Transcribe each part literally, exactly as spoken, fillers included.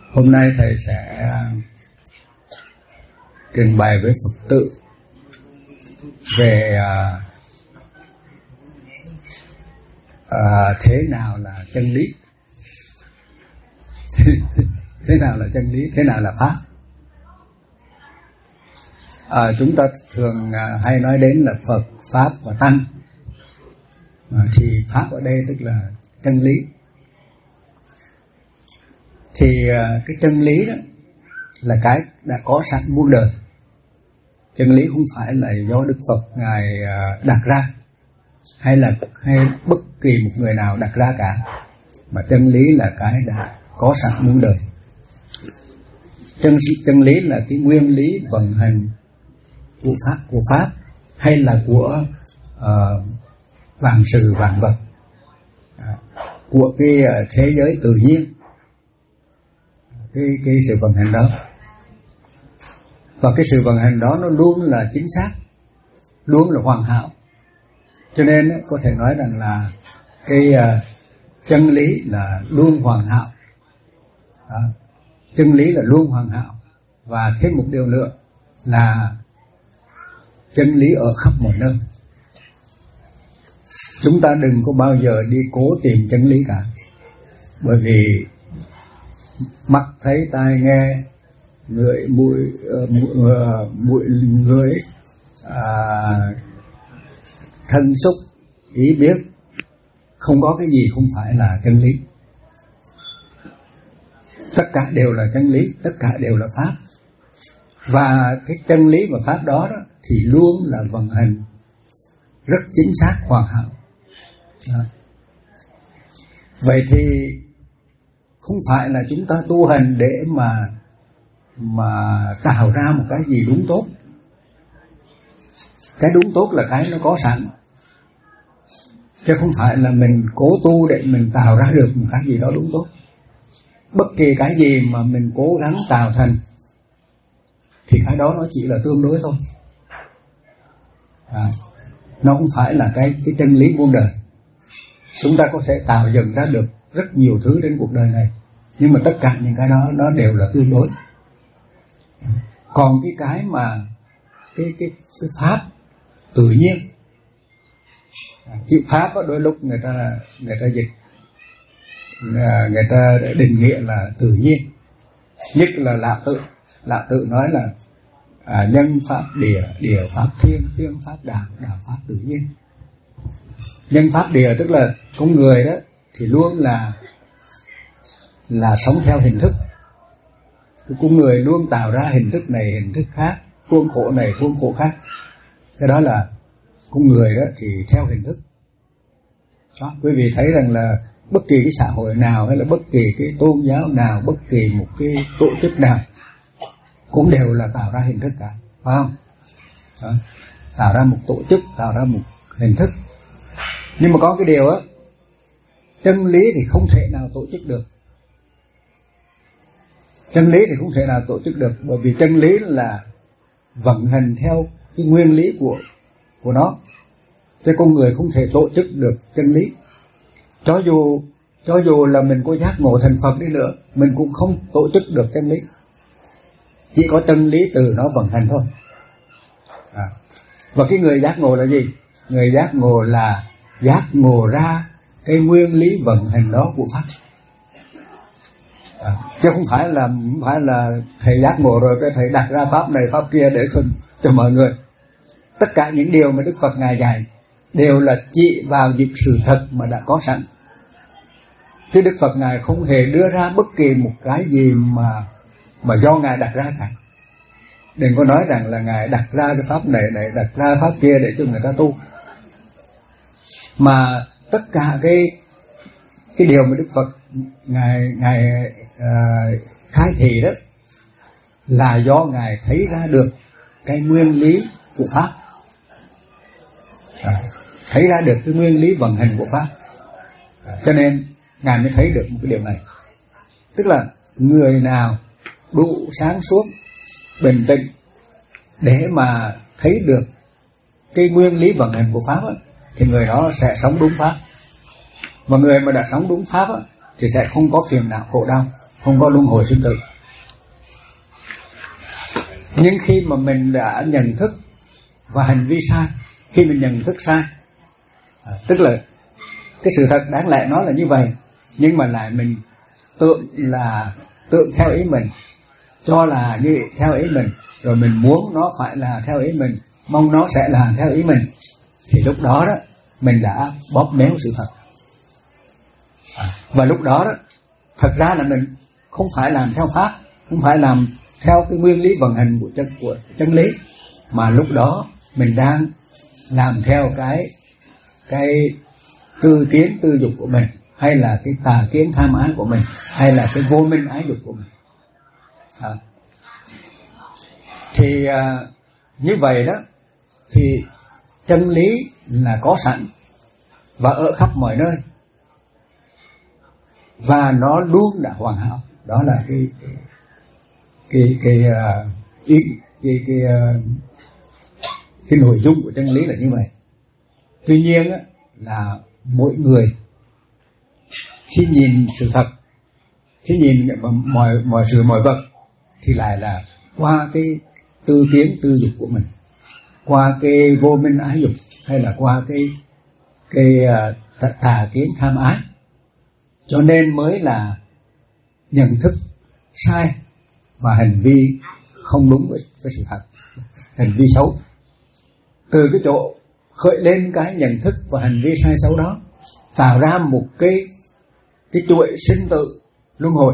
Hôm nay thầy sẽ trình bày với Phật tử về à, à, thế nào là chân lý, thế nào là chân lý, thế nào là pháp. À, chúng ta thường à, hay nói đến là Phật, Pháp và Tăng, à, thì Pháp ở đây tức là chân lý. Thì à, cái chân lý đó là cái đã có sẵn muôn đời. Chân lý không phải là do Đức Phật Ngài à, đặt ra, hay là hay bất kỳ một người nào đặt ra cả, mà chân lý là cái đã có sẵn muôn đời. Chân, chân lý là cái nguyên lý vận hành của pháp, của pháp hay là của uh, vạn sự vạn vật, uh, của cái uh, thế giới tự nhiên, cái, cái sự vận hành đó. Và cái sự vận hành đó nó luôn là chính xác, luôn là hoàn hảo. Cho nên có thể nói rằng là cái uh, chân lý là luôn hoàn hảo, uh, chân lý là luôn hoàn hảo. Và thêm một điều nữa là chân lý ở khắp mọi nơi. Chúng ta đừng có bao giờ đi cố tìm chân lý cả, bởi vì mắt thấy, tai nghe, ngửi, mũi, uh, mũi, ngửi, uh, thân xúc, ý biết, không có cái gì không phải là chân lý. Tất cả đều là chân lý, tất cả đều là pháp. Và cái chân lý và pháp đó, đó thì luôn là vận hành rất chính xác, hoàn hảo. Đó. Vậy thì không phải là chúng ta tu hành để mà mà tạo ra một cái gì đúng tốt. Cái đúng tốt là cái nó có sẵn, chứ không phải là mình cố tu để mình tạo ra được một cái gì đó đúng tốt. Bất kỳ cái gì mà mình cố gắng tạo thành thì cái đó nó chỉ là tương đối thôi. À, nó không phải là cái, cái chân lý muôn đời. Chúng ta có thể tạo dựng ra được rất nhiều thứ trên cuộc đời này, nhưng mà tất cả những cái đó nó đều là tương đối. Còn cái cái mà cái, cái, cái pháp tự nhiên, chữ pháp đó, đôi lúc người ta người ta dịch, người ta định nghĩa là tự nhiên. Nhất là Lạ Tự. Lạ Tự nói là à, nhân pháp địa, địa pháp thiên, thiên pháp đạo, đạo pháp tự nhiên. Nhân pháp địa tức là con người đó thì luôn là là sống theo hình thức. Con người luôn tạo ra hình thức này, hình thức khác, khuôn khổ này, khuôn khổ khác. Cái đó là con người đó thì theo hình thức. Đó, quý vị thấy rằng là bất kỳ cái xã hội nào hay là bất kỳ cái tôn giáo nào, bất kỳ một cái tổ chức nào cũng đều là tạo ra hình thức cả, phải không? Đó. Tạo ra một tổ chức, tạo ra một hình thức. Nhưng mà có cái điều á, chân lý thì không thể nào tổ chức được. Chân lý thì không thể nào tổ chức được, bởi vì chân lý là vận hành theo cái nguyên lý của của nó. Chứ con người không thể tổ chức được chân lý. Cho dù cho dù là mình có giác ngộ thành Phật đi nữa, mình cũng không tổ chức được chân lý. Chỉ có chân lý từ nó vận hành thôi. À. Và cái người giác ngộ là gì? Người giác ngộ là giác ngộ ra cái nguyên lý vận hành đó của pháp. À. Chứ không phải là không phải là thầy giác ngộ rồi cái thầy đặt ra pháp này pháp kia để cho, cho mọi người. Tất cả những điều mà Đức Phật Ngài dạy đều là chỉ vào những sự thật mà đã có sẵn. Chứ Đức Phật Ngài không hề đưa ra bất kỳ một cái gì mà mà do Ngài đặt ra cả. Đừng có nói rằng là Ngài đặt ra cái pháp này này, đặt ra pháp kia để cho người ta tu. Mà tất cả cái cái điều mà Đức Phật Ngài Ngài uh, khai thị đó là do Ngài thấy ra được cái nguyên lý của pháp. À, thấy ra được cái nguyên lý vận hành của pháp. À, cho nên Ngài mới thấy được một cái điều này. Tức là người nào đủ sáng suốt, bình tĩnh để mà thấy được cái nguyên lý vận hành của pháp á, thì người đó sẽ sống đúng pháp. Và người mà đã sống đúng pháp á, thì sẽ không có phiền não khổ đau. không có luân hồi sinh tử. Nhưng khi mà mình đã nhận thức và hành vi sai, khi mình nhận thức sai, à, tức là cái sự thật đáng lẽ nó là như vậy, nhưng mà lại mình tượng là tượng theo ý mình, cho là như theo ý mình, rồi mình muốn nó phải là theo ý mình, mong nó sẽ làm theo ý mình, thì lúc đó đó mình đã bóp méo sự thật. À, và lúc đó đó thật ra là mình không phải làm theo pháp, không phải làm theo cái nguyên lý vận hành của chân của chân lý, mà lúc đó mình đang làm theo cái cái tư kiến tư dục của mình, hay là cái tà kiến tham ái của mình, hay là cái vô minh ái dục của mình. À. Thì à, như vậy đó thì chân lý là có sẵn và ở khắp mọi nơi, và nó luôn đã hoàn hảo. Đó là cái cái cái cái uh, ý, cái cái, uh, cái nội dung của chân lý là như vậy. Tuy nhiên á, là mỗi người khi nhìn sự thật, khi nhìn mọi mọi sự mọi vật, thì lại là qua cái tư kiến tư dục của mình, qua cái vô minh ái dục, hay là qua cái cái uh, tà kiến tham ái, cho nên mới là nhận thức sai và hành vi không đúng với, với sự thật, hành vi xấu. Từ cái chỗ khởi lên cái nhận thức và hành vi sai xấu đó, tạo ra một cái cái chuỗi sinh tử luân hồi.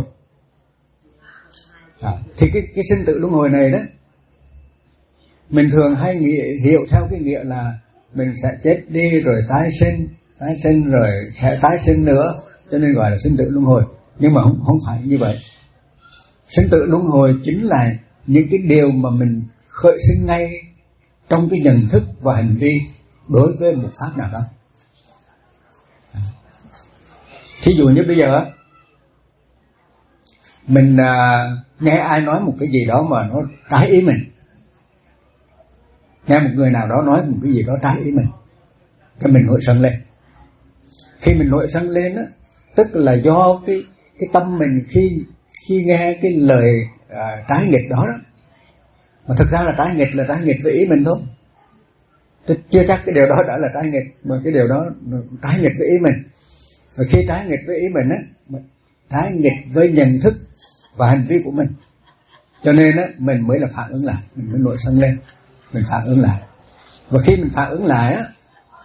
À, thì cái cái sinh tử luân hồi này đó, mình thường hay nghĩ, hiểu theo cái nghĩa là mình sẽ chết đi rồi tái sinh, tái sinh rồi sẽ tái sinh nữa, cho nên gọi là sinh tử luân hồi. Nhưng mà không không phải như vậy. Sinh tử luân hồi chính là những cái điều mà mình khởi sinh ngay trong cái nhận thức và hành vi đối với một pháp nào đó. Thí dụ như bây giờ mình à, nghe ai nói một cái gì đó mà nó trái ý mình, nghe một người nào đó nói một cái gì đó trái ý mình, cái mình nổi sân lên. Khi mình nổi sân lên á, tức là do cái cái tâm mình khi khi nghe cái lời à, trái nghịch đó đó, mà thực ra là trái nghịch là trái nghịch với ý mình thôi. Tôi chưa chắc cái điều đó đã là trái nghịch, mà cái điều đó trái nghịch với ý mình. Và khi trái nghịch với ý mình á, trái nghịch với nhận thức và hành vi của mình, cho nên á mình mới là phản ứng lại, mình mới nổi sân lên, mình phản ứng lại. Và khi mình phản ứng lại á,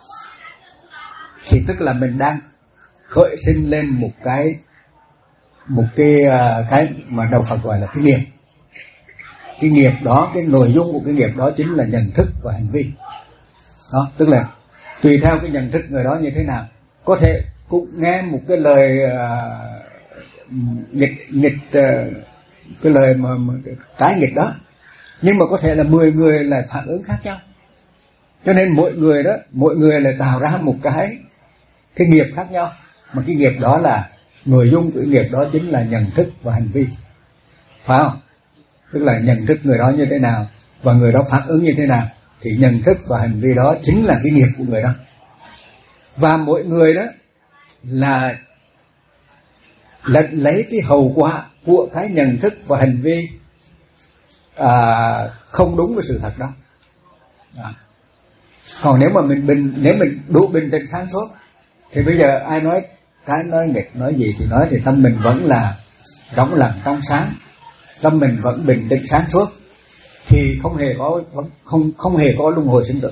thì tức là mình đang khởi sinh lên một cái một cái cái mà đạo Phật gọi là cái nghiệp. Cái nghiệp đó, cái nội dung của cái nghiệp đó chính là nhận thức và hành vi. Đó, tức là tùy theo cái nhận thức người đó như thế nào, có thể cũng nghe một cái lời uh, nghịch nghịch uh, cái lời mà, mà trái nghịch đó, nhưng mà có thể là mười người là phản ứng khác nhau. Cho nên mỗi người đó, mỗi người là tạo ra một cái cái nghiệp khác nhau, mà cái nghiệp đó là nội dung của nghiệp đó chính là nhận thức và hành vi, phải không? Tức là nhận thức người đó như thế nào và người đó phản ứng như thế nào, thì nhận thức và hành vi đó chính là cái nghiệp của người đó. Và mỗi người đó là là lấy cái hậu quả của cái nhận thức và hành vi à, không đúng với sự thật đó. À. Còn nếu mà mình bình, nếu mình đủ bình tĩnh sáng suốt, thì bây giờ ai nói cái nói nghịch nói gì thì nói, thì tâm mình vẫn là rỗng lặng trong sáng, tâm mình vẫn bình tĩnh sáng suốt, thì không hề có không không hề có luân hồi sinh tử.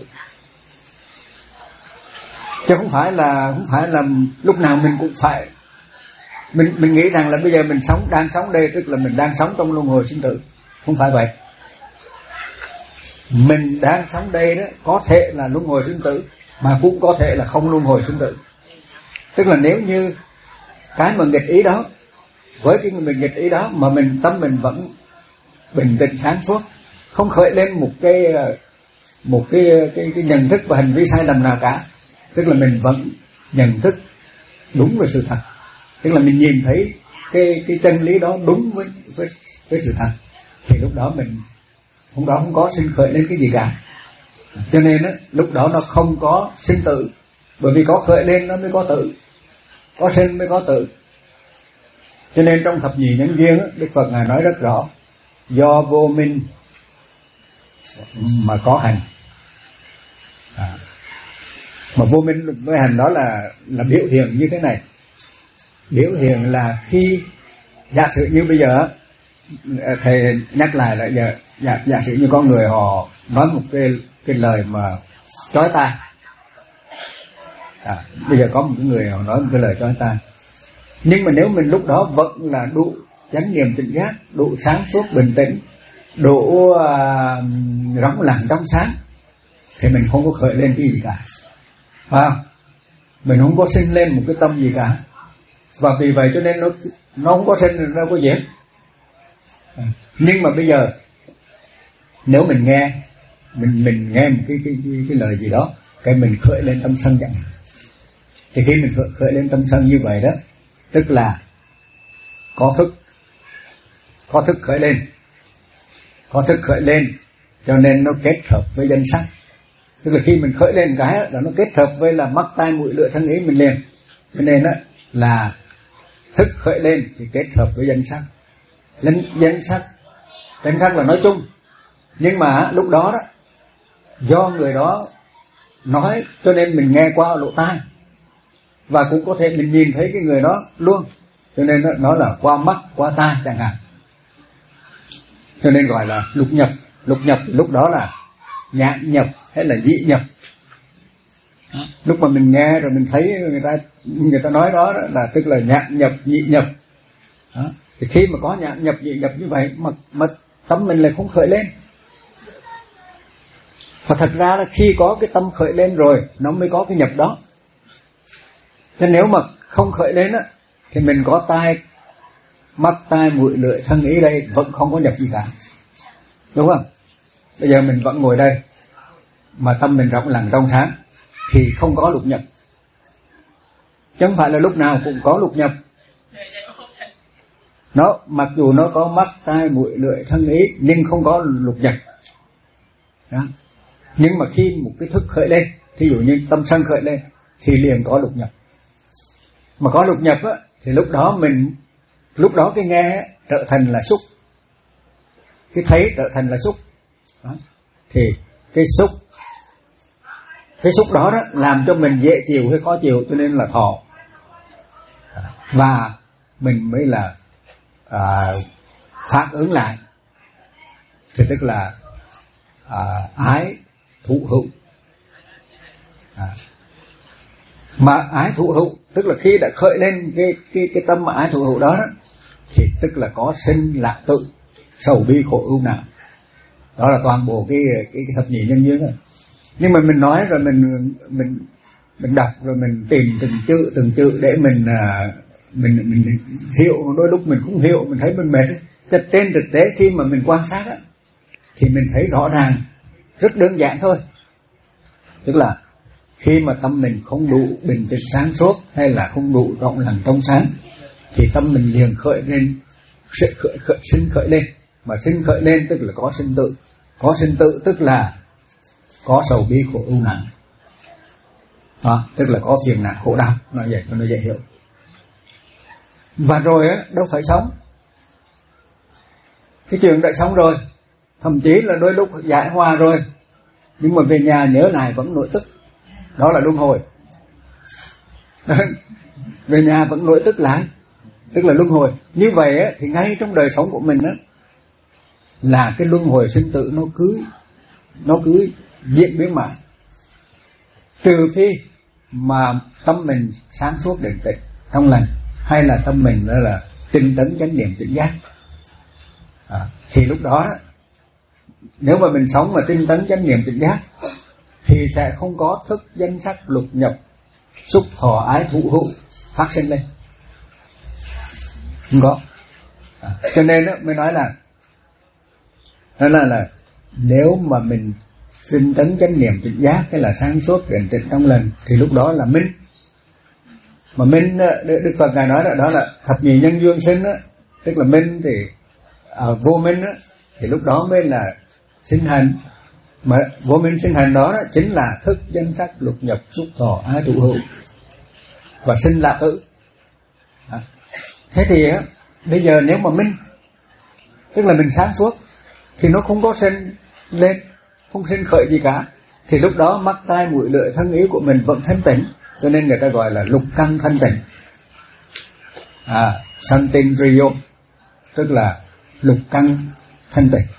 Chứ không phải là không phải là lúc nào mình cũng phải mình mình nghĩ rằng là bây giờ mình sống đang sống đây, tức là mình đang sống trong luân hồi sinh tử. Không phải vậy. Mình đang sống đây đó có thể là luân hồi sinh tử, mà cũng có thể là không luân hồi sinh tử. Tức là nếu như cái mà nghịch ý đó, với cái mình nghịch ý đó mà mình tâm mình vẫn bình tĩnh sáng suốt, không khởi lên một cái một cái cái, cái nhận thức và hành vi sai lầm nào cả, tức là mình vẫn nhận thức đúng với sự thật, tức là mình nhìn thấy cái cái chân lý đó đúng với với với sự thật, thì lúc đó mình lúc đó không có sinh khởi lên cái gì cả. Cho nên á, lúc đó nó không có sinh tử, bởi vì có khởi lên nó mới có tử, có sinh mới có tử. Cho nên trong thập nhị nhân duyên Đức Phật Ngài nói rất rõ, do vô minh mà có hành. À, mà vô minh với hành đó là là biểu hiện như thế này. Biểu hiện là khi giả sử như bây giờ thầy nhắc lại là giờ giả, giả sử như có người họ nói một cái cái lời mà chói tai. À, bây giờ có một cái người họ nói một cái lời chói tai, nhưng mà nếu mình lúc đó vẫn là đủ chánh niệm tỉnh giác, đủ sáng suốt bình tĩnh, đủ uh, rỗng lặng trong sáng, thì mình không có khởi lên cái gì cả, phải không? Mình không có sinh lên một cái tâm gì cả, và vì vậy cho nên nó nó không có sinh nó có dễ. À, nhưng mà bây giờ nếu mình nghe mình mình nghe một cái cái cái, cái lời gì đó, cái mình khởi lên tâm sân chẳng hạn, thì khi mình khởi, khởi lên tâm sân như vậy đó, tức là có thức có thức khởi lên có thức khởi lên cho nên nó kết hợp với danh sắc. Tức là khi mình khởi lên cái là nó kết hợp với là mắt tai mũi lưỡi thân ý mình liền, cho nên đó là thức khởi lên thì kết hợp với danh sắc. Lên danh sắc danh sắc là nói chung, nhưng mà lúc đó đó do người đó nói cho nên mình nghe qua lỗ tai, và cũng có thể mình nhìn thấy cái người đó luôn, cho nên nó, nó là qua mắt qua tai chẳng hạn, cho nên gọi là lục nhập. Lục nhập lúc đó là nhãn nhập hay là dị nhập. Lúc mà mình nghe rồi mình thấy người ta người ta nói đó, đó là tức là nhãn nhập dị nhập đó. Thì khi mà có nhãn nhập dị nhập như vậy mà, mà tâm mình lại không khởi lên, và thật ra là khi có cái tâm khởi lên rồi nó mới có cái nhập đó. Nên nếu mà không khởi lên á thì mình có tai mắt tai mũi lưỡi thân ý đây vẫn không có nhập gì cả, đúng không? Bây giờ mình vẫn ngồi đây mà tâm mình rộng lặng trong sáng thì không có lục nhập, chứ không phải là lúc nào cũng có lục nhập. Nó mặc dù nó có mắt tai mũi lưỡi thân ý nhưng không có lục nhập đó. Nhưng mà khi một cái thức khởi lên, thí dụ như tâm sân khởi lên thì liền có lục nhập. Mà có lục nhập á thì lúc đó mình lúc đó cái nghe trở thành là xúc, cái thấy trở thành là xúc đó. Thì cái xúc cái xúc đó đó làm cho mình dễ chịu hay khó chịu, cho nên là thọ, và mình mới là à, phản ứng lại, thì tức là à, ái thụ hữu. À, mà ái thụ hữu tức là khi đã khởi lên cái cái cái tâm mà ái thụ hữu đó, đó thì tức là có sinh lạc tự, sầu bi khổ ưu não. Đó là toàn bộ cái cái, cái thập nhị nhân duyên rồi. Nhưng mà mình nói rồi mình mình mình đọc rồi mình tìm từng chữ từng chữ để mình uh, mình mình hiểu, đôi lúc mình cũng hiểu, mình thấy mình mệt. Chứ trên thực tế khi mà mình quan sát á, thì mình thấy rõ ràng, rất đơn giản thôi. Tức là khi mà tâm mình không đủ bình tĩnh sáng suốt hay là không đủ rộng lặng trong sáng, thì tâm mình liền khởi lên, sẽ khởi, khởi, sinh khởi lên. Mà sinh khởi lên tức là có sinh tự. Có sinh tự tức là có sầu bi khổ ưu não à, tức là có phiền não khổ đau. Nói vậy cho nó dễ hiểu. Và rồi á, đâu phải sống. Cái chuyện đã sống rồi, thậm chí là đôi lúc giải hòa rồi, nhưng mà về nhà nhớ lại vẫn nổi tức. Đó là luân hồi. Về nhà vẫn nổi tức lại, tức là luân hồi. Như vậy á, thì ngay trong đời sống của mình á, là cái luân hồi sinh tử nó cứ nó cứ diễn biến mãi, trừ phi mà tâm mình sáng suốt định tĩnh trong lành, hay là tâm mình đó là tinh tấn chánh niệm tỉnh giác à, thì lúc đó, đó nếu mà mình sống mà tinh tấn chánh niệm tỉnh giác thì sẽ không có thức danh sắc lục nhập xúc thọ ái thụ hữu phát sinh lên, không có à, cho nên đó, mới nói là đó là, là nếu mà mình tinh tấn chánh niệm tỉnh giác hay là sáng suốt định tĩnh trong lành thì lúc đó là minh. Mà minh Đức Phật ngài nói đó, đó là thập nhị nhân duyên sinh đó, tức là minh thì à, vô minh đó, thì lúc đó mới là sinh hành. Mà vô minh sinh hành đó, đó chính là thức danh sắc lục nhập xúc thọ ái thụ hữu và sinh lạc tử à. Thế thì Bây giờ nếu mà minh, tức là mình sáng suốt, thì nó không có sinh lên, không sinh khởi gì cả, thì lúc đó mắt tai mũi lưỡi thân ý của mình vẫn thanh tịnh, cho nên người ta gọi là lục căn thanh tịnh. À, Santindriyo, tức là lục căn thanh tịnh.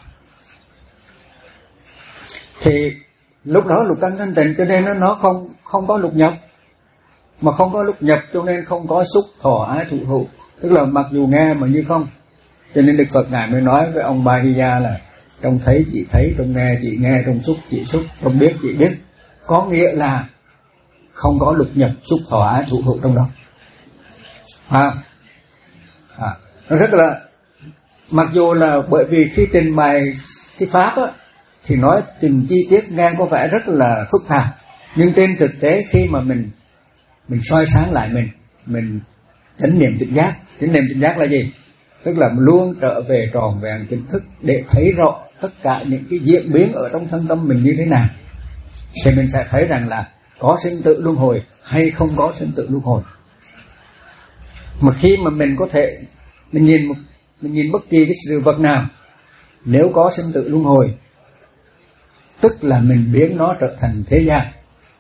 Thì lúc đó lục căn thanh tịnh, cho nên nó, nó không không có lục nhập, mà không có lục nhập cho nên không có xúc thọ ái thụ hữu, tức là mặc dù nghe mà như không. Cho nên Đức Phật ngài mới nói với ông Bahiya là trong thấy chỉ thấy, trong nghe chỉ nghe, trong xúc chỉ xúc, trong biết chỉ biết, có nghĩa là không có lục nhập xúc thọ ái thụ hữu trong đó. À, à, nó rất là, mặc dù là bởi vì khi trình bày cái pháp á, thì nói từng chi tiết nghe có vẻ rất là phức tạp, nhưng trên thực tế khi mà mình mình soi sáng lại mình, mình chánh niệm tỉnh giác. Chánh niệm tỉnh giác là gì? Tức là luôn trở về tròn vẹn chính thức để thấy rõ tất cả những cái diễn biến ở trong thân tâm mình như thế nào, thì mình sẽ thấy rằng là có sinh tử luân hồi hay không có sinh tử luân hồi. Mà khi mà mình có thể mình nhìn một, mình nhìn bất kỳ cái sự vật nào, nếu có sinh tử luân hồi, tức là mình biến nó trở thành thế gian,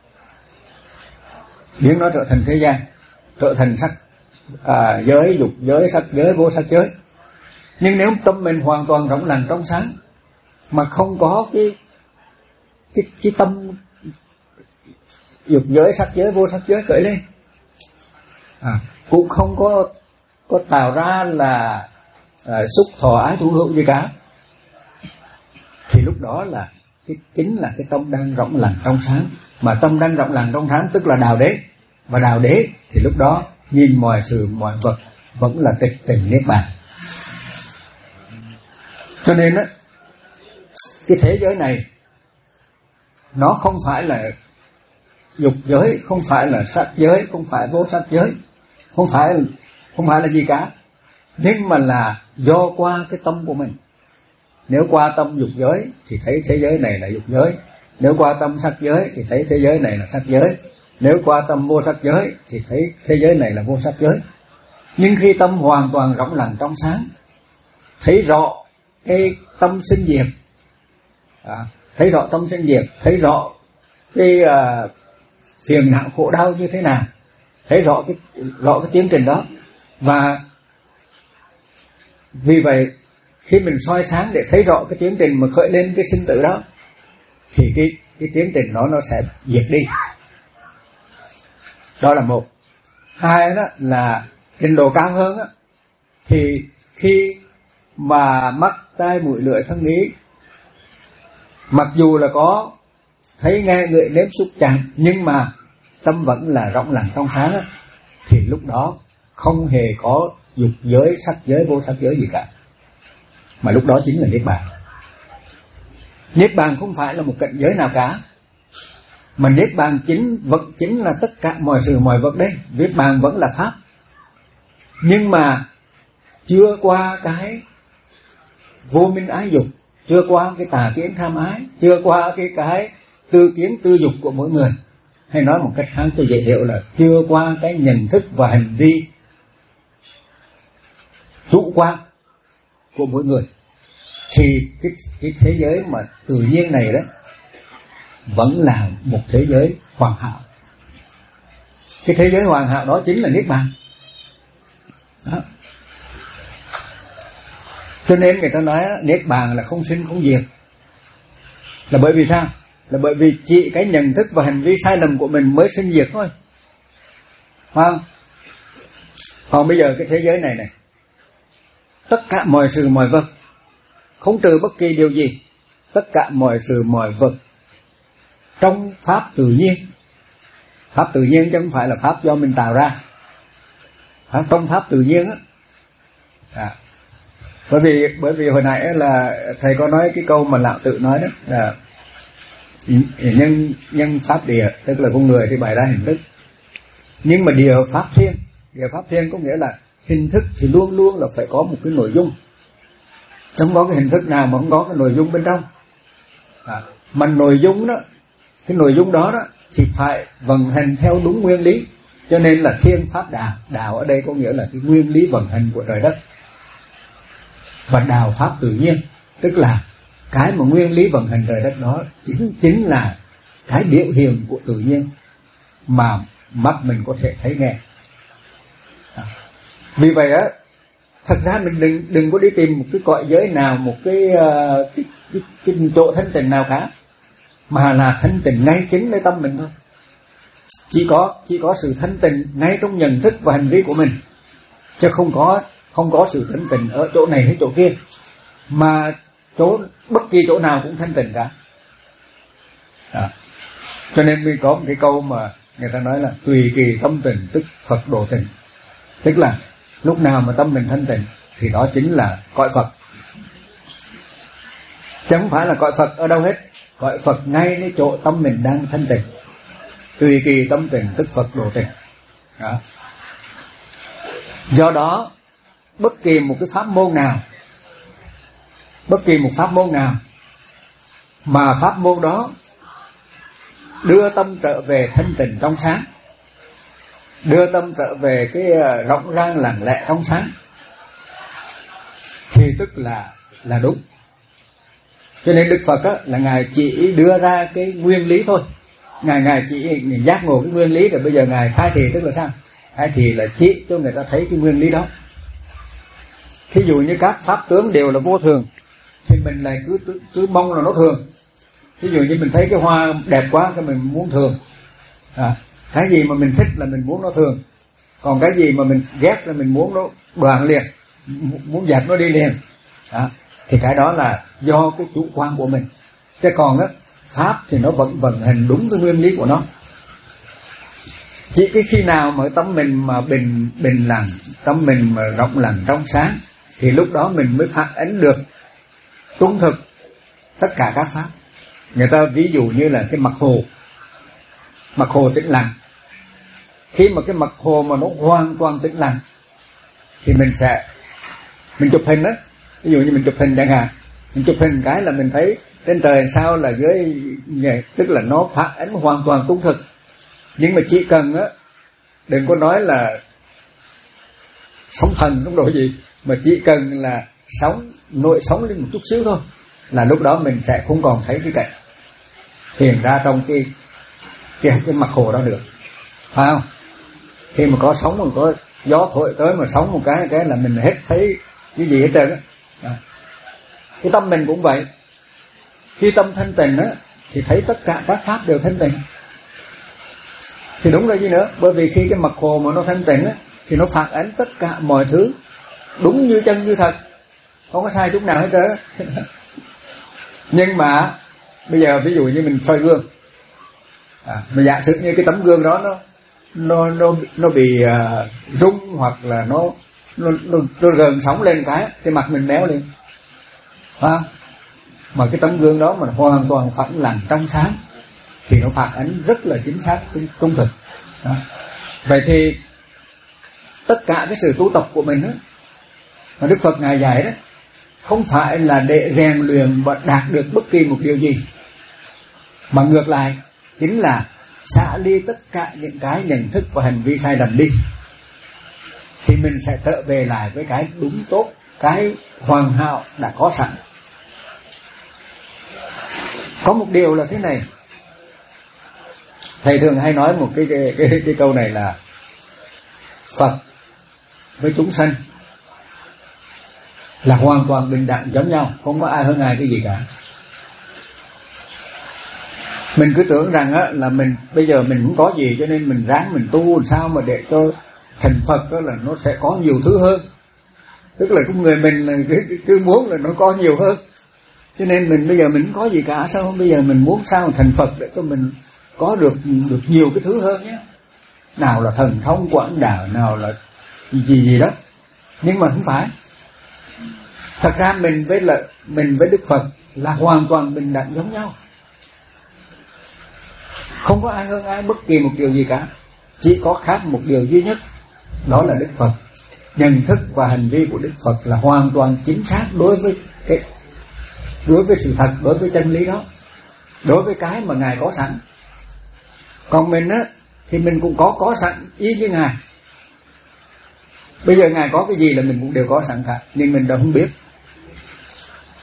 biến nó trở thành thế gian, trở thành sắc à, giới, dục giới, sắc giới, vô sắc giới. Nhưng nếu tâm mình hoàn toàn rộng lặng trong sáng, mà không có cái cái, cái tâm dục giới, sắc giới, vô sắc giới khởi lên, à, cũng không có có tạo ra là à, xúc thọ ái thú hữu gì cả, thì lúc đó là cái chính là cái tâm đang rộng lặng trong sáng. Mà tâm đang rộng lặng trong sáng tức là đạo đế, và đạo đế thì lúc đó nhìn mọi sự mọi vật vẫn là tịch tỉnh niết bàn. Cho nên á, cái thế giới này nó không phải là dục giới, không phải là sắc giới, không phải vô sắc giới, không phải không phải là gì cả, nhưng mà là do qua cái tâm của mình. Nếu qua tâm dục giới thì thấy thế giới này là dục giới, nếu qua tâm sắc giới thì thấy thế giới này là sắc giới, nếu qua tâm vô sắc giới thì thấy thế giới này là vô sắc giới. Nhưng khi tâm hoàn toàn rộng lặng trong sáng, thấy rõ cái tâm sinh diệt, à, thấy rõ tâm sinh diệt, thấy rõ cái uh, phiền não khổ đau như thế nào, thấy rõ cái rõ cái tiến trình đó. Và vì vậy khi mình soi sáng để thấy rõ cái tiến trình mà khởi lên cái sinh tử đó, thì cái cái tiến trình đó nó sẽ diệt đi. Đó là một. Hai đó là trình độ cao hơn đó, thì khi mà mắt tai mũi lưỡi thân ý, mặc dù là có thấy nghe ngửi nếm xúc chạm, nhưng mà tâm vẫn là rộng lặng trong sáng đó, thì lúc đó không hề có dục giới, sắc giới, vô sắc giới gì cả, mà lúc đó chính là niết bàn. Niết bàn không phải là một cảnh giới nào cả, mà niết bàn chính vật chính là tất cả mọi sự mọi vật đấy. Niết bàn vẫn là pháp, nhưng mà chưa qua cái vô minh ái dục, chưa qua cái tà kiến tham ái, chưa qua cái cái tư kiến tư dục của mỗi người, hay nói một cách khác cho dễ hiểu là chưa qua cái nhận thức và hành vi chủ quan của mỗi người, thì cái, cái thế giới mà tự nhiên này đó vẫn là một thế giới hoàn hảo. Cái thế giới hoàn hảo đó chính là niết bàn đó. Cho nên người ta nói niết bàn là không sinh không diệt, là bởi vì sao? Là bởi vì chỉ cái nhận thức và hành vi sai lầm của mình mới sinh diệt thôi, phải không? Còn bây giờ cái thế giới này này, tất cả mọi sự mọi vật, không trừ bất kỳ điều gì, tất cả mọi sự mọi vật trong pháp tự nhiên. Pháp tự nhiên chứ không phải là pháp do mình tạo ra, trong pháp tự nhiên á. À, bởi vì bởi vì hồi nãy là thầy có nói cái câu mà Lão Tử nói đó là nhân nhân pháp địa, tức là con người thì bày ra hình thức, nhưng mà địa pháp thiên, địa pháp thiên có nghĩa là hình thức thì luôn luôn là phải có một cái nội dung, không có cái hình thức nào mà không có cái nội dung bên trong. À, mà nội dung đó, cái nội dung đó đó thì phải vận hành theo đúng nguyên lý, cho nên là thiên pháp đạo. Đạo ở đây có nghĩa là cái nguyên lý vận hành của trời đất. Và đạo pháp tự nhiên, tức là cái mà nguyên lý vận hành trời đất đó chính chính là cái biểu hiện của tự nhiên mà mắt mình có thể thấy nghe. À. Vì vậy á, thật ra mình đừng đừng có đi tìm một cái cõi giới nào, một cái, uh, cái, cái, cái chỗ thanh tịnh nào khác, mà là thanh tịnh ngay chính nơi tâm mình thôi. Chỉ có chỉ có sự thanh tịnh ngay trong nhận thức và hành vi của mình, chứ không có không có sự thanh tịnh ở chỗ này hay chỗ kia, mà chỗ bất kỳ chỗ nào cũng thanh tịnh cả. À. Cho nên mới có một cái câu mà người ta nói là tùy kỳ tâm tịnh tức Phật độ tịnh, tức là lúc nào mà tâm mình thanh tịnh thì đó chính là cõi Phật, chứ không phải là cõi Phật ở đâu hết. Cõi Phật ngayในchỗ tâm mình đang thanh tịnh. Tùy kỳ tâm tịnh tức Phật độ tịnh. Đó. Do đó bất kỳ một cái pháp môn nào, bất kỳ một pháp môn nào mà pháp môn đó đưa tâm trở về thanh tịnh trong sáng, đưa tâm trở về cái rộng rang lặng lẽ trong sáng, thì tức là là đúng. Cho nên Đức Phật á, là Ngài chỉ đưa ra cái nguyên lý thôi. Ngài Ngài chỉ giác ngộ cái nguyên lý, rồi bây giờ Ngài khai thị, tức là sao? Khai thị là chỉ cho người ta thấy cái nguyên lý đó. Thí dụ như các pháp tướng đều là vô thường, thì mình lại cứ, cứ, cứ mong là nó thường. Thí dụ như mình thấy cái hoa đẹp quá, cái mình muốn thường. À, cái gì mà mình thích là mình muốn nó thường, còn cái gì mà mình ghét là mình muốn nó đoạn liền, muốn dẹp nó đi liền. À, thì cái đó là do cái chủ quan của mình. Chứ còn á, pháp thì nó vẫn vận hành đúng cái nguyên lý của nó. Chỉ cái khi nào mà tâm mình mà bình bình lặng, tâm mình mà rộng lặng trong sáng, thì lúc đó mình mới phản ánh được trung thực tất cả các pháp. Người ta ví dụ như là cái mặt hồ, mặt hồ tĩnh lặng. Khi mà cái mặt hồ mà nó hoàn toàn tĩnh lặng thì mình sẽ mình chụp hình đó. Ví dụ như mình chụp hình chẳng hạn, mình chụp hình cái là mình thấy trên trời sao là dưới, tức là nó phản ánh hoàn toàn trung thực. Nhưng mà chỉ cần á, đừng có nói là sóng thần không đổi gì, mà chỉ cần là sóng nổi sóng lên một chút xíu thôi là lúc đó mình sẽ không còn thấy cái cảnh hiện ra trong cái cái, cái mặt hồ đó được, phải không? Khi mà có sóng, mà có gió thổi tới mà sóng một cái cái là mình hết thấy cái gì hết trơn á. Cái tâm mình cũng vậy. Khi tâm thanh tịnh á thì thấy tất cả các pháp đều thanh tịnh. Thì đúng rồi gì nữa, bởi vì khi cái mặt hồ mà nó thanh tịnh á thì nó phản ánh tất cả mọi thứ đúng như chân như thật, không có sai chút nào hết trơn. Nhưng mà bây giờ ví dụ như mình soi gương, à, mà giả sử như cái tấm gương đó nó nó nó nó bị uh, rung, hoặc là nó nó nó, nó gần sóng lên cái cái mặt mình méo lên, phải không? Mà cái tấm gương đó mà hoàn toàn phẳng lặng trong sáng thì nó phản ánh rất là chính xác, trung thực. Đó. Vậy thì tất cả cái sự tu tập của mình đó, mà Đức Phật Ngài dạy đó, không phải là để rèn luyện và đạt được bất kỳ một điều gì, mà ngược lại chính là xả ly tất cả những cái nhận thức và hành vi sai lầm đi, thì mình sẽ trở về lại với cái đúng tốt, cái hoàn hảo đã có sẵn. Có một điều là thế này, thầy thường hay nói một cái cái, cái, cái câu này là Phật với chúng sanh là hoàn toàn bình đẳng giống nhau, không có ai hơn ai cái gì cả. Mình cứ tưởng rằng á, là mình bây giờ mình không có gì cho nên mình ráng mình tu làm sao mà để cho thành Phật đó là nó sẽ có nhiều thứ hơn. Tức là con người mình là cứ, cứ muốn là nó có nhiều hơn, cho nên mình bây giờ mình không có gì cả, sao không bây giờ mình muốn sao thành Phật để cho mình có được được nhiều cái thứ hơn nhé, nào là thần thông quảng đạo, nào là gì gì đó. Nhưng mà không phải. Thật ra mình với là mình với Đức Phật là hoàn toàn bình đẳng giống nhau, không có ai hơn ai bất kỳ một điều gì cả. Chỉ có khác một điều duy nhất, đó là Đức Phật nhận thức và hành vi của Đức Phật là hoàn toàn chính xác đối với cái đối với sự thật, đối với chân lý đó, đối với cái mà Ngài có sẵn. Còn mình á thì mình cũng có có sẵn y như Ngài. Bây giờ Ngài có cái gì là mình cũng đều có sẵn cả, nhưng mình đâu không biết.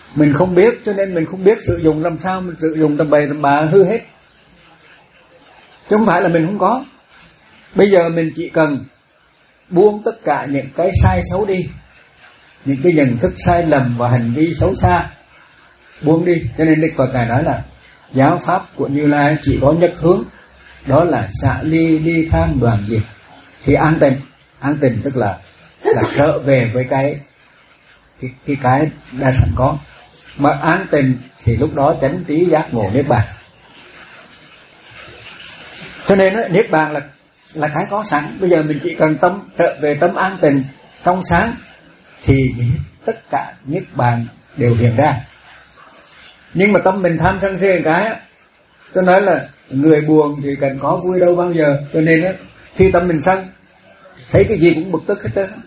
Mình không biết cho nên mình không biết sử dụng, làm sao mình sử dụng tầm bậy tầm bạ hư hết. Chứ không phải là mình không có. Bây giờ mình chỉ cần buông tất cả những cái sai xấu đi, những cái nhận thức sai lầm và hành vi xấu xa, buông đi. Cho nên Đức Phật Ngài nói là giáo pháp của Như Lai chỉ có nhất hướng, đó là xả ly ly tham đoàn diệt. Thì an tịnh, an tịnh tức là là trở về với cái cái cái, cái đã sẵn có. Mà an tịnh thì lúc đó chánh trí giác ngộ niết bàn. Cho nên đó, niết bàn là là cái có sẵn. Bây giờ mình chỉ cần tâm trở về tâm an tịnh trong sáng thì tất cả niết bàn đều hiện ra. Nhưng mà tâm mình tham sân si cái, tôi nói là người buồn thì cần có vui đâu bao giờ. Cho nên đó, khi tâm mình sân, thấy cái gì cũng bực tức hết trơn.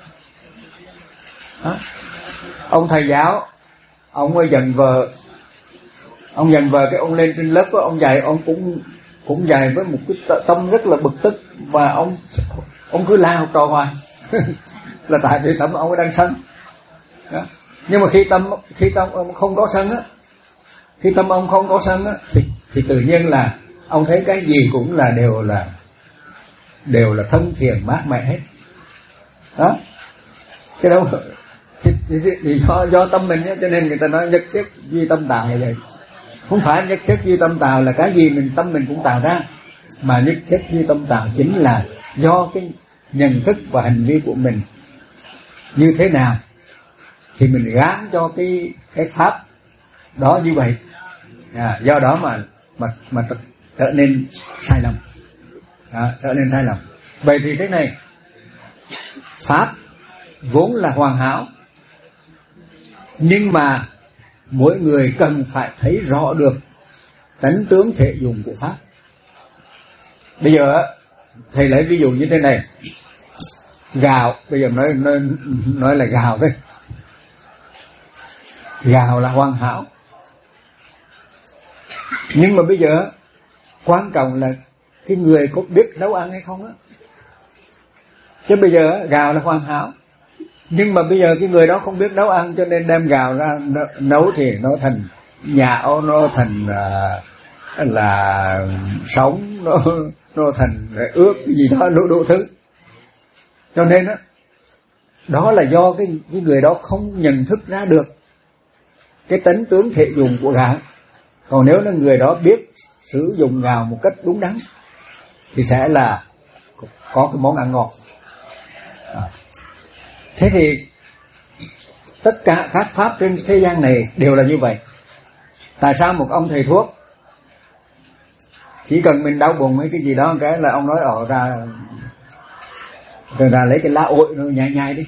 Ông thầy giáo, ông ơi giận vợ, ông giận vợ cái ông lên trên lớp của ông dạy, ông cũng cũng dạy với một cái tâm rất là bực tức, và ông ông cứ la học trò hoài. Là tại vì tâm ông đang sân. Đó. Nhưng mà khi tâm khi tâm ông không có sân á, khi tâm ông không có sân á, thì thì tự nhiên là ông thấy cái gì cũng là đều là đều là thân thiện mát mẻ hết. Đó. Cái đâu thì, thì, thì do, do tâm mình á, cho nên người ta nói nhất thiết duy tâm tạo như vậy. Không phải nhất thiết duy tâm tạo là cái gì mình tâm mình cũng tạo ra, mà nhất thiết duy tâm tạo chính là do cái nhận thức và hành vi của mình như thế nào thì mình gán cho cái cái pháp đó như vậy. À, do đó mà mà mà trở nên sai lầm, à, trở nên sai lầm. Vậy thì thế này, pháp vốn là hoàn hảo, nhưng mà mỗi người cần phải thấy rõ được tánh tướng thể dùng của pháp. Bây giờ thầy lấy ví dụ như thế này, gạo, bây giờ nói nói nói là gạo thôi. Gạo là hoàn hảo, nhưng mà bây giờ quan trọng là cái người có biết nấu ăn hay không á. Chứ bây giờ gạo là hoàn hảo, nhưng mà bây giờ cái người đó không biết nấu ăn, cho nên đem gạo ra nấu thì nó thành nhão, nó thành là, là sống, nó nó thành ướp cái gì đó, đủ đủ thứ. Cho nên đó, đó là do cái, cái người đó không nhận thức ra được cái tánh tướng thể dùng của gạo. Còn nếu là người đó biết sử dụng gạo một cách đúng đắn thì sẽ là có cái món ăn ngọt. À. Thế thì tất cả các pháp trên thế gian này đều là như vậy. Tại sao một ông thầy thuốc chỉ cần mình đau bụng hay cái gì đó cái là ông nói ở ra rồi ra lấy cái lá ổi nó nhai nhai đi,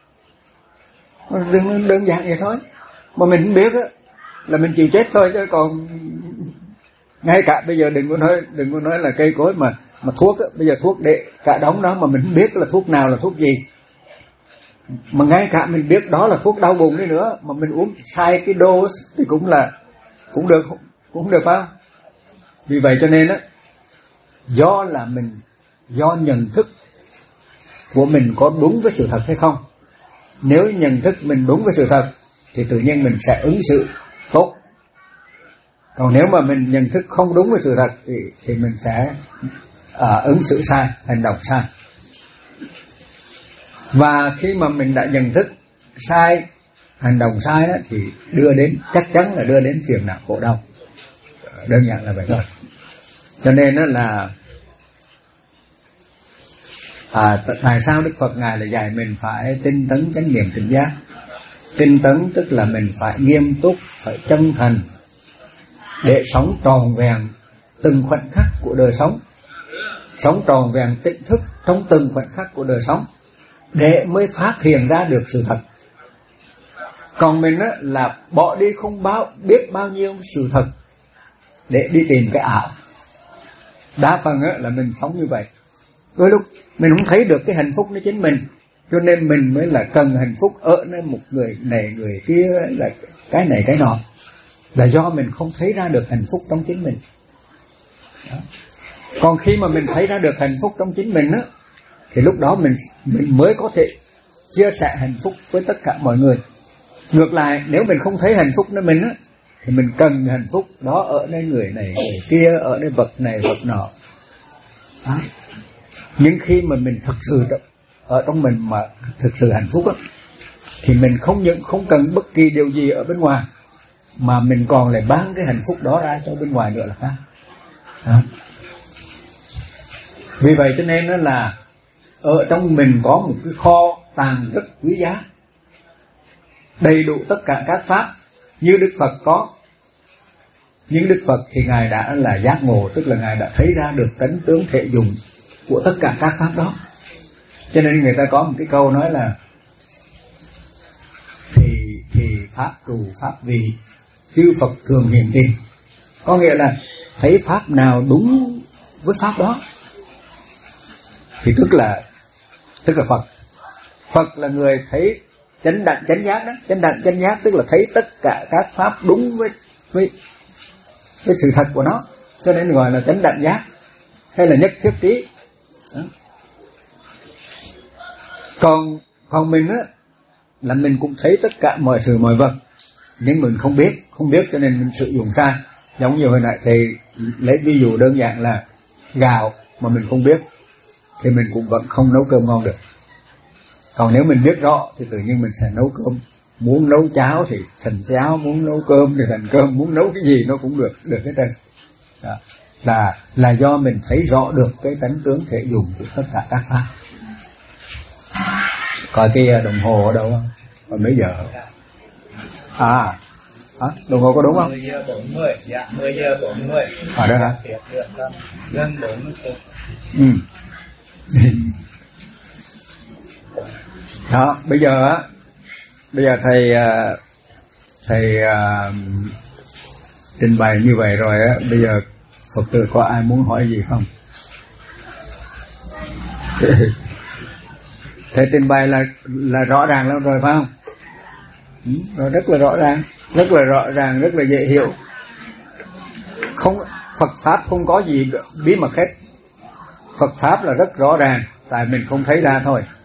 đơn, đơn giản vậy thôi. Mà mình không biết á là mình chịu chết thôi. Chứ còn ngay cả bây giờ đừng có nói đừng có nói là cây cối mà mà thuốc á, bây giờ thuốc để cả đống đó mà mình không biết là thuốc nào là thuốc gì, mà ngay cả mình biết đó là thuốc đau bụng đi nữa mà mình uống sai cái dose thì cũng là cũng được cũng không được phải không? Vì vậy cho nên á, do là mình do nhận thức của mình có đúng với sự thật hay không. Nếu nhận thức mình đúng với sự thật thì tự nhiên mình sẽ ứng xử tốt. Còn nếu mà mình nhận thức không đúng với sự thật thì, thì mình sẽ à, ứng xử sai, hành động sai. Và khi mà mình đã nhận thức sai, hành động sai đó, thì đưa đến, chắc chắn là đưa đến phiền não khổ đau. Đơn giản là vậy thôi. Cho nên đó là à, tại sao Đức Phật Ngài lại dạy mình phải tinh tấn chánh niệm tỉnh giác. Tinh tấn tức là mình phải nghiêm túc, phải chân thành để sống tròn vẹn từng khoảnh khắc của đời sống, sống tròn vẹn tỉnh thức trong từng khoảnh khắc của đời sống để mới phát hiện ra được sự thật. Còn mình á, là bỏ đi không bao biết bao nhiêu sự thật để đi tìm cái ảo. Đa phần á, là mình sống như vậy. Đôi lúc mình không thấy được cái hạnh phúc nó chính mình, cho nên mình mới là cần hạnh phúc ở nơi một người này người kia, là cái này cái nọ, là do mình không thấy ra được hạnh phúc trong chính mình. Đó. Còn khi mà mình thấy ra được hạnh phúc trong chính mình á, thì lúc đó mình mình mới có thể chia sẻ hạnh phúc với tất cả mọi người. Ngược lại, nếu mình không thấy hạnh phúc nơi mình á, thì mình cần hạnh phúc đó ở nơi người này, người kia, ở nơi vật này, vật nọ. Đó. Nhưng khi mà mình thực sự ở trong mình mà thực sự hạnh phúc á, thì mình không những không cần bất kỳ điều gì ở bên ngoài, mà mình còn lại bán cái hạnh phúc đó ra cho bên ngoài nữa là khác. Đó. Vì vậy cho nên đó là ở trong mình có một cái kho tàng rất quý giá, đầy đủ tất cả các pháp như Đức Phật có. Nhưng Đức Phật thì Ngài đã là giác ngộ, tức là Ngài đã thấy ra được tánh tướng thể dụng của tất cả các pháp đó. Cho nên người ta có một cái câu nói là thì thì pháp trù pháp vì, chư Phật thường hiện tiền. Có nghĩa là thấy pháp nào đúng với pháp đó thì tức là tức là Phật. Phật là người thấy chánh đẳng chánh giác đó. Chánh đẳng chánh giác tức là thấy tất cả các pháp đúng với với với sự thật của nó, cho nên gọi là chánh đẳng giác hay là nhất thiết trí. Đó. Còn còn mình á là mình cũng thấy tất cả mọi sự mọi vật, nhưng mình không biết, không biết cho nên mình sử dụng sai. Giống như hồi nãy thầy lấy ví dụ đơn giản là gạo mà mình không biết thì mình cũng vẫn không nấu cơm ngon được. Còn nếu mình biết rõ thì tự nhiên mình sẽ nấu cơm. Muốn nấu cháo thì thành cháo, muốn nấu cơm thì thành cơm, muốn nấu cái gì nó cũng được, được hết trơn. Đó. Là là do mình thấy rõ được cái tánh tướng thể dụng của tất cả các pháp. Coi cái đồng hồ ở đâu không? Còn mấy giờ? À, à đồng hồ có đúng không? mười giờ bốn mươi, dạ, mười giờ bốn mươi. Ở đây hả? Gần bốn mươi phút. Ừ. Đó, bây giờ á, bây giờ thầy thầy uh, trình bày như vậy rồi á, bây giờ Phật tử có ai muốn hỏi gì không? Thầy trình bày là là rõ ràng lắm rồi phải không? Ừ, rồi rất là rõ ràng, rất là rõ ràng, rất là dễ hiểu. Không, Phật pháp không có gì bí mật hết. Phật pháp là rất rõ ràng, tại mình không thấy ra thôi.